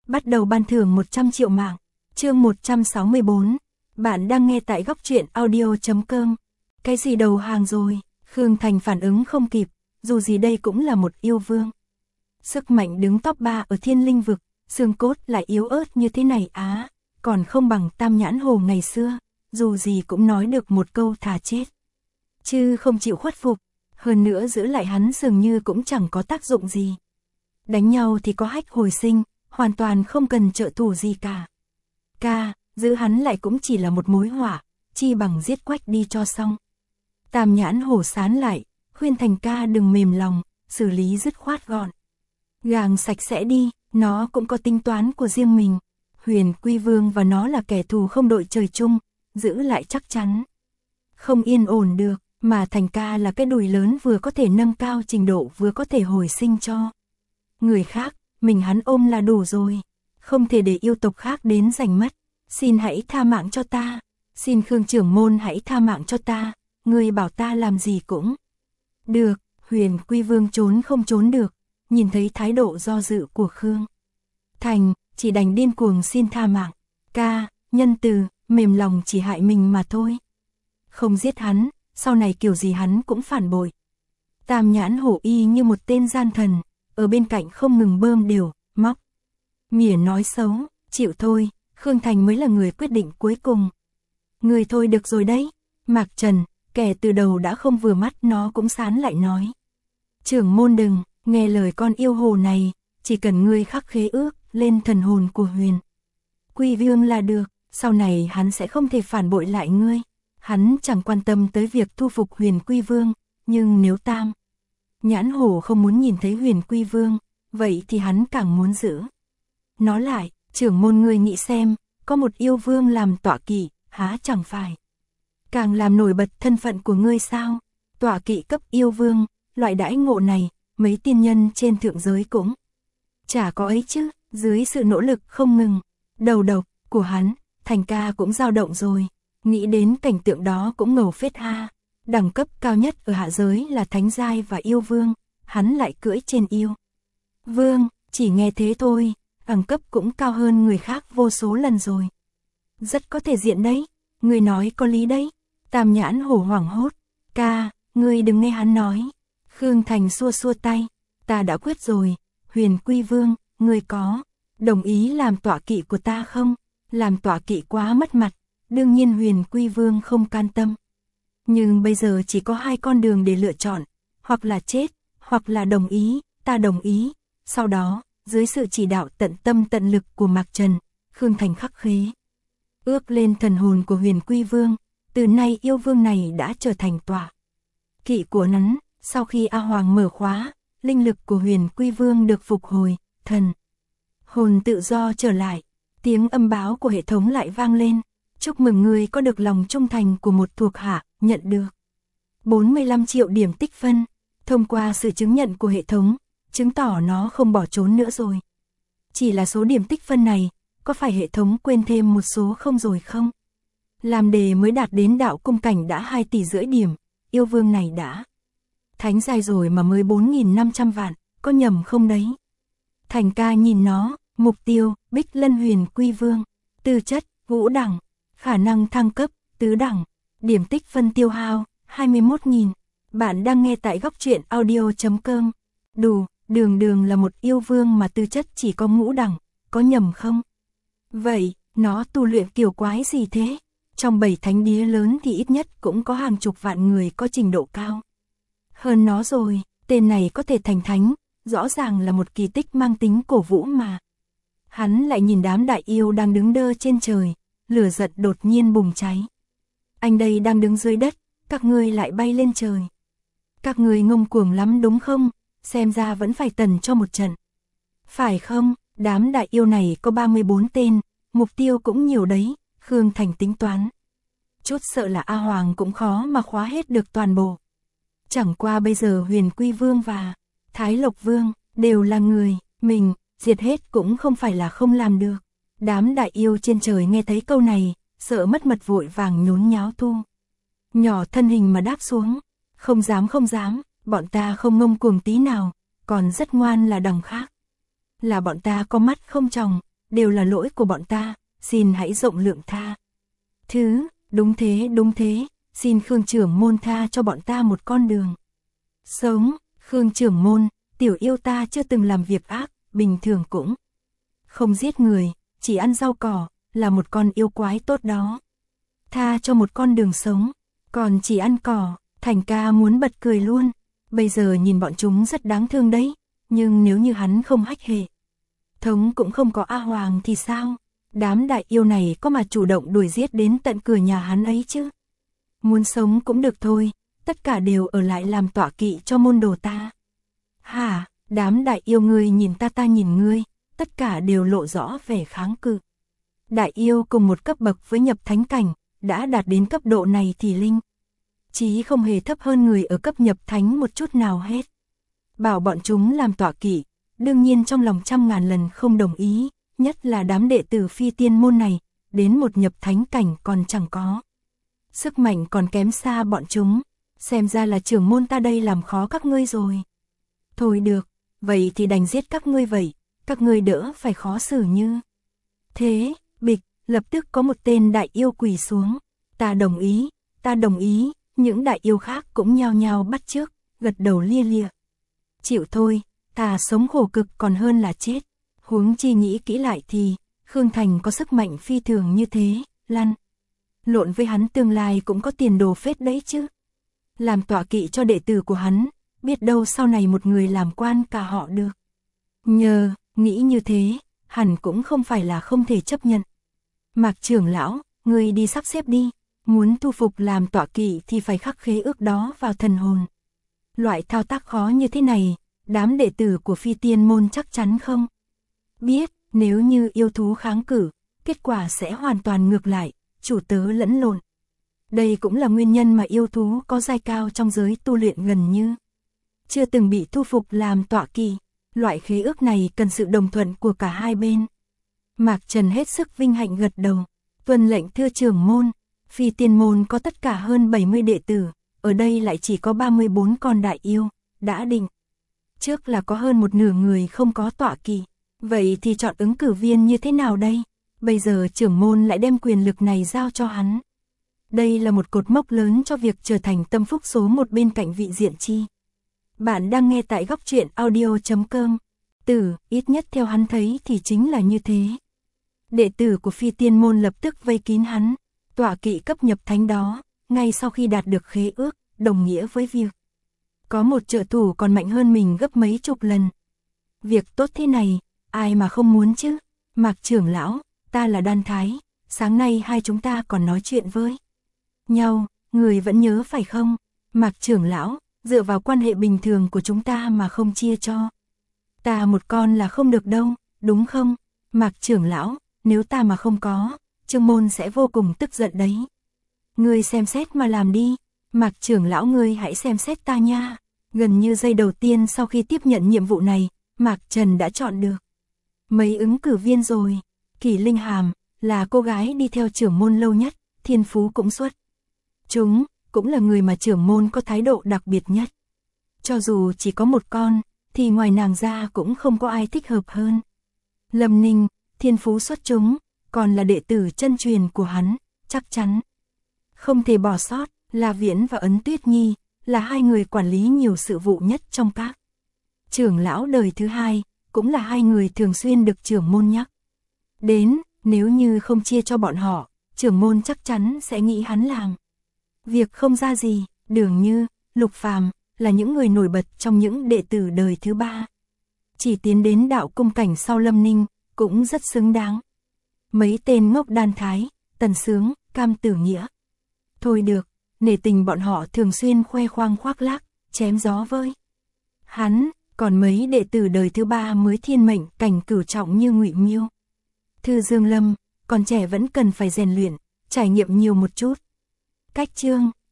bắt đầu ban thưởng 100 triệu mạng. Chương 164. Bạn đang nghe tại góc truyện audio.com. Cái gì đầu hàng rồi? Khương Thành phản ứng không kịp, dù gì đây cũng là một yêu vương. Sức mạnh đứng top 3 ở Thiên Linh vực, xương cốt lại yếu ớt như thế này á, còn không bằng Tam Nhãn Hồ ngày xưa, dù gì cũng nói được một câu thà chết, chứ không chịu khuất phục, hơn nữa giữ lại hắn dường như cũng chẳng có tác dụng gì. Đánh nhau thì có hách hồi sinh, hoàn toàn không cần trợ thủ gì cả. Giữ hắn lại cũng chỉ là một mối họa, chi bằng giết quách đi cho xong. Tam Nhãn Hổ sán lại, khuyên Thành ca đừng mềm lòng, xử lý dứt khoát gọn gàng sạch sẽ đi, nó cũng có tính toán của riêng mình. Huyền Quy Vương và nó là kẻ thù không đội trời chung, giữ lại chắc chắn không yên ổn được, mà Thành ca là cái đùi lớn vừa có thể nâng cao trình độ vừa có thể hồi sinh cho người khác, mình hắn ôm là đủ rồi, không thể để yêu tộc khác đến giành mất. Xin hãy tha mạng cho ta, xin Khương trưởng môn hãy tha mạng cho ta, ngươi bảo ta làm gì cũng được. Huyền Quy Vương trốn không trốn được, nhìn thấy thái độ do dự của Khương Thành, chỉ đành điên cuồng xin tha mạng. Nhân từ, mềm lòng chỉ hại mình mà thôi. Không giết hắn, sau này kiểu gì hắn cũng phản bội. Tam Nhãn Hổ y như một tên gian thần, ở bên cạnh không ngừng bơm đều, móc mỉa nói xấu, chịu thôi. Khương Thành mới là người quyết định cuối cùng. Người thôi được rồi đấy. Mạc Trần, kẻ từ đầu đã không vừa mắt nó cũng sán lại nói. Trưởng môn đừng, nghe lời con yêu hồ này, chỉ cần ngươi khắc khế ước lên thần hồn của Huyền Quy Vương là được, sau này hắn sẽ không thể phản bội lại ngươi. Hắn chẳng quan tâm tới việc thu phục Huyền Quy Vương, nhưng nếu Tam Nhãn Hổ không muốn nhìn thấy Huyền Quy Vương, vậy thì hắn càng muốn giữ nó lại. Trưởng môn ngươi nghĩ xem, có một yêu vương làm tọa kỵ, há chẳng phải càng làm nổi bật thân phận của ngươi sao? Tọa kỵ cấp yêu vương, loại đãi ngộ này, mấy tiên nhân trên thượng giới cũng chả có ấy chứ. Dưới sự nỗ lực không ngừng, đầu độc của hắn, Thành ca cũng dao động rồi. Nghĩ đến cảnh tượng đó cũng ngầu phết ha. Đẳng cấp cao nhất ở hạ giới là thánh giai và yêu vương, hắn lại cưỡi trên yêu vương, chỉ nghe thế thôi, đẳng cấp cũng cao hơn người khác vô số lần rồi. Rất có thể diện đấy, người nói có lý đấy. Tam Nhãn Hổ hoảng hốt. Ngươi đừng nghe hắn nói. Khương Thành xua xua tay. Ta đã quyết rồi. Huyền Quy Vương, ngươi có đồng ý làm tọa kỵ của ta không? Làm tọa kỵ quá mất mặt. Đương nhiên Huyền Quy Vương không can tâm. Nhưng bây giờ chỉ có hai con đường để lựa chọn. Hoặc là chết, hoặc là đồng ý. Ta đồng ý. Sau đó, dưới sự chỉ đạo tận tâm tận lực của Mạc Trần, Khương Thành khắc khế ước lên thần hồn của Huyền Quy Vương. Từ nay yêu vương này đã trở thành tọa kỵ của hắn. Sau khi A Hoàng mở khóa, linh lực của Huyền Quy Vương được phục hồi, thần hồn tự do trở lại. Tiếng âm báo của hệ thống lại vang lên. Chúc mừng người có được lòng trung thành của một thuộc hạ, nhận được 45 triệu điểm tích phân. Thông qua sự chứng nhận của hệ thống, chứng tỏ nó không bỏ trốn nữa rồi. Chỉ là số điểm tích phân này, có phải hệ thống quên thêm một số không rồi không? Làm đề mới đạt đến đạo cung cảnh đã 2,5 tỷ điểm, yêu vương này đã thánh giai rồi mà mới 4.500 vạn, có nhầm không đấy? Thành ca nhìn nó, mục tiêu, Bích Lân Huyền Quy Vương, tư chất, ngũ đẳng, khả năng thăng cấp, tứ đẳng, điểm tích phân tiêu hao, 21.000. Bạn đang nghe tại góc truyện audio.com. Đường là một yêu vương mà tư chất chỉ có ngũ đẳng, có nhầm không? Vậy, nó tu luyện kiểu quái gì thế? Trong 7 thánh đĩa lớn thì ít nhất cũng có hàng chục vạn người có trình độ cao hơn nó rồi. Tên này có thể thành thánh, rõ ràng là một kỳ tích mang tính cổ vũ mà. Hắn lại nhìn đám đại yêu đang đứng đơ trên trời, lửa giận đột nhiên bùng cháy. Anh đây đang đứng dưới đất, các ngươi lại bay lên trời. Các ngươi ngông cuồng lắm đúng không? Xem ra vẫn phải tần cho một trận. Phải không? Đám đại yêu này có 34 tên, mục tiêu cũng nhiều đấy. Khương Thành tính toán. Chút sợ là A Hoàng cũng khó mà khóa hết được toàn bộ. Chẳng qua bây giờ Huyền Quy Vương và Thái Lộc Vương đều là người, mình diệt hết cũng không phải là không làm được. Đám đại yêu trên trời nghe thấy câu này, sợ mất mật vội vàng nhốn nháo thu nhỏ thân hình mà đáp xuống. Không dám, bọn ta không ngông cuồng tí nào, còn rất ngoan là đằng khác. Là bọn ta có mắt không tròng, đều là lỗi của bọn ta, xin hãy rộng lượng tha. Đúng thế, xin Khương trưởng môn tha cho bọn ta một con đường sống. Khương trưởng môn, tiểu yêu ta chưa từng làm việc ác, bình thường cũng không giết người, chỉ ăn rau cỏ, là một con yêu quái tốt đó. Tha cho một con đường sống, còn chỉ ăn cỏ, Thành ca muốn bật cười luôn. Bây giờ nhìn bọn chúng rất đáng thương đấy, nhưng nếu như hắn không hách hệ thống cũng không có A Hoàng thì sao? Đám đại yêu này có mà chủ động đuổi giết đến tận cửa nhà hắn ấy chứ? Muốn sống cũng được thôi, tất cả đều ở lại làm tọa kỵ cho môn đồ ta. Hả, đám đại yêu ngươi nhìn ta nhìn ngươi, tất cả đều lộ rõ vẻ kháng cự. Đại yêu cùng một cấp bậc với nhập thánh cảnh, đã đạt đến cấp độ này thì linh chí không hề thấp hơn người ở cấp nhập thánh một chút nào hết. Bảo bọn chúng làm tọa kỵ, đương nhiên trong lòng trăm ngàn lần không đồng ý, nhất là đám đệ tử phi tiên môn này, đến một nhập thánh cảnh còn chẳng có. Sức mạnh còn kém xa bọn chúng, xem ra là trưởng môn ta đây làm khó các ngươi rồi. Thôi được, vậy thì đành giết các ngươi vậy, các ngươi đỡ phải khó xử như thế. Bịch, lập tức có một tên đại yêu quỳ xuống. Ta đồng ý, những đại yêu khác cũng nhao nhao bắt chước, gật đầu lia lịa. Chịu thôi, ta sống khổ cực còn hơn là chết. Huống chi nghĩ kỹ lại thì, Khương Thành có sức mạnh phi thường như thế, lăn lộn với hắn tương lai cũng có tiền đồ phết đấy chứ. Làm tọa kỵ cho đệ tử của hắn, biết đâu sau này một người làm quan cả họ được. Nghĩ như thế, hẳn cũng không phải là không thể chấp nhận. Mạc trưởng lão, ngươi đi sắp xếp đi, muốn thu phục làm tọa kỵ thì phải khắc khế ước đó vào thần hồn. Loại thao tác khó như thế này, đám đệ tử của phi tiên môn chắc chắn không biết, nếu như yêu thú kháng cự, kết quả sẽ hoàn toàn ngược lại, chủ tớ lẫn lộn. Đây cũng là nguyên nhân mà yêu thú có giai cao trong giới tu luyện gần như chưa từng bị thu phục làm tọa kỵ. Loại khế ước này cần sự đồng thuận của cả hai bên. Mạc Trần hết sức vinh hạnh gật đầu, tuân lệnh thưa trưởng môn. Phi tiên môn có tất cả hơn 70 đệ tử, ở đây lại chỉ có 34 con đại yêu, đã định trước là có hơn một nửa người không có tọa kỵ. Vậy thì chọn ứng cử viên như thế nào đây? Bây giờ trưởng môn lại đem quyền lực này giao cho hắn. Đây là một cột mốc lớn cho việc trở thành tâm phúc số một bên cạnh vị diện chi. Bạn đang nghe tại góc truyện audio.com. Ít nhất theo hắn thấy thì chính là như thế. Đệ tử của phi tiên môn lập tức vây kín hắn. Tọa kỵ cấp nhập thánh đó, ngay sau khi đạt được khế ước, đồng nghĩa với việc có một trợ thủ còn mạnh hơn mình gấp mấy chục lần. Việc tốt thế này, ai mà không muốn chứ? Mạc trưởng lão, ta là Đan Thái, sáng nay hai chúng ta còn nói chuyện với nhau, người vẫn nhớ phải không? Mạc trưởng lão, dựa vào quan hệ bình thường của chúng ta mà không chia cho ta một con là không được đâu, đúng không? Mạc trưởng lão, nếu ta mà không có, Trương môn sẽ vô cùng tức giận đấy. Ngươi xem xét mà làm đi, Mạc trưởng lão ngươi hãy xem xét ta nha. Gần như giây đầu tiên sau khi tiếp nhận nhiệm vụ này, Mạc Trần đã chọn được mấy ứng cử viên rồi. Kỷ Linh Hàm là cô gái đi theo trưởng môn lâu nhất, thiên phú cũng xuất chúng, cũng là người mà trưởng môn có thái độ đặc biệt nhất. Cho dù chỉ có một con, thì ngoài nàng ra cũng không có ai thích hợp hơn. Lâm Ninh, thiên phú xuất chúng, còn là đệ tử chân truyền của hắn, chắc chắn không thể bỏ sót. La Viễn và Ấn Tuyết Nhi là hai người quản lý nhiều sự vụ nhất trong các trưởng lão đời thứ hai, cũng là hai người thường xuyên được trưởng môn nhắc đến. Nếu như không chia cho bọn họ, trưởng môn chắc chắn sẽ nghĩ hắn làm việc không ra gì. Đường Như, Lục Phàm là những người nổi bật trong những đệ tử đời thứ ba. Chỉ tiến đến đạo cung cảnh sau Lâm Ninh, cũng rất xứng đáng. Mấy tên ngốc Đan Thái, Tần Sướng, Cam Tử Nghĩa. Thôi được, nể tình bọn họ thường xuyên khoe khoang khoác lác, chém gió với hắn, còn mấy đệ tử đời thứ ba mới thiên mệnh cảnh cửu trọng như Ngụy Miêu, Thư Dương Lâm, còn trẻ vẫn cần phải rèn luyện, trải nghiệm nhiều một chút. Cách chương